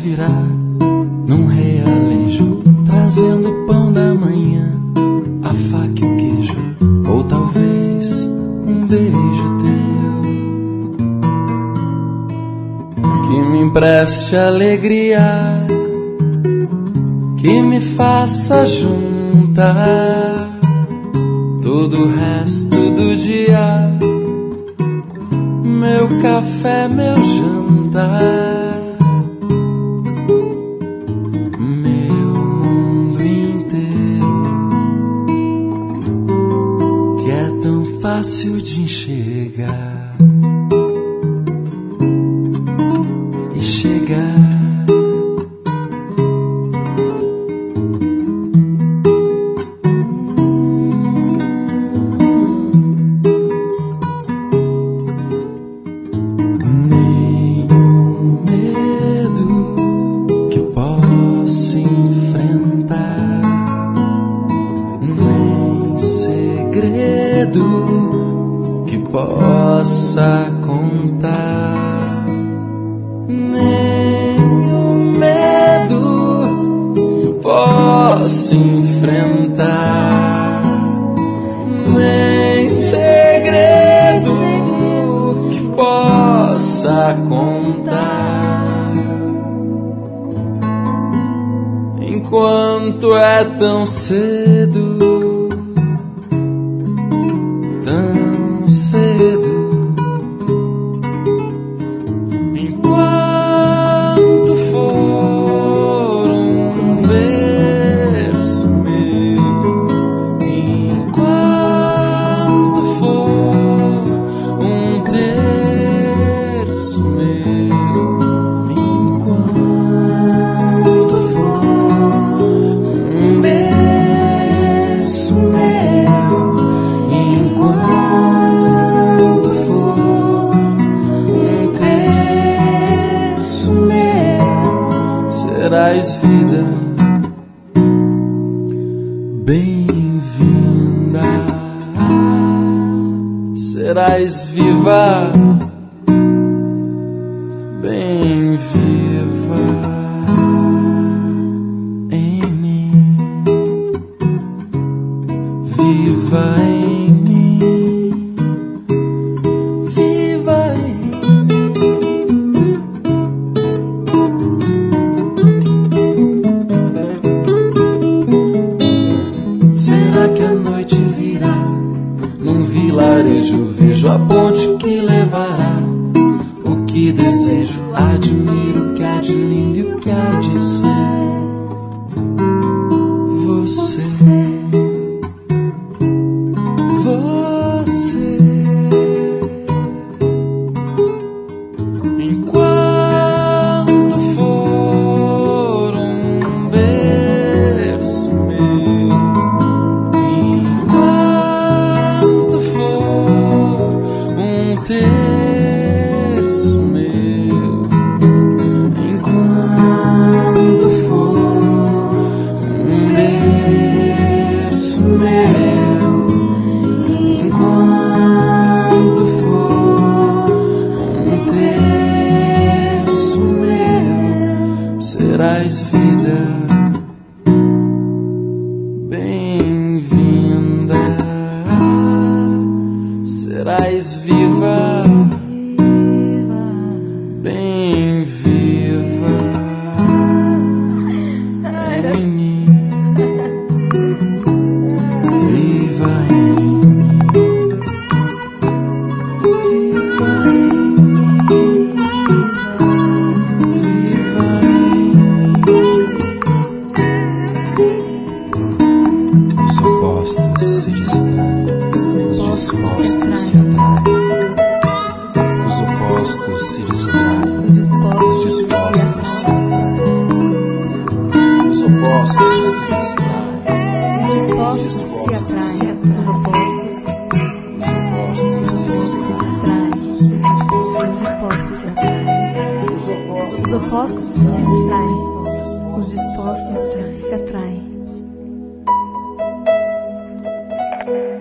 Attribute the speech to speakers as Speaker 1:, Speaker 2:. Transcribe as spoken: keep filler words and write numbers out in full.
Speaker 1: virá num realejo, trazendo o pão da manhã, a faca e o queijo, ou talvez um beijo teu, que me empreste alegria, que me faça juntar todo o resto do dia, meu café, meu jantar, meu mundo inteiro, que é tão fácil de enxergar e chegar. Que possa contar, nenhum medo posso enfrentar, nem segredo que possa contar, enquanto é tão cedo, tão cedo, enquanto for um berço meu, enquanto for um terço meu, enquanto for um berço meu, enquanto for um terço meu, serás vida bem-vinda, serás viva, bem viva em mim, viva em mim, viva em mim. Será que a noite virá num vilarejo? Vejo a ponte que levará o que desejo, admiro o que há de lindo e o que há de ser. Você, você, enquanto for um berço meu, enquanto for um terço meu, enquanto for um berço meu, enquanto for um terço meu, serás vida bem-vinda, serás viva, bem viva em mim, viva em mim, viva em mim, viva em mim. Os opostos se distraem, os dispostos se atraem. Os opostos se distraem, os dispostos se atraem. Os opostos se distraem, os dispostos se atraem. Os opostos, os opostos se distraem, os dispostos se atraem. Os opostos se distraem, os dispostos se atraem.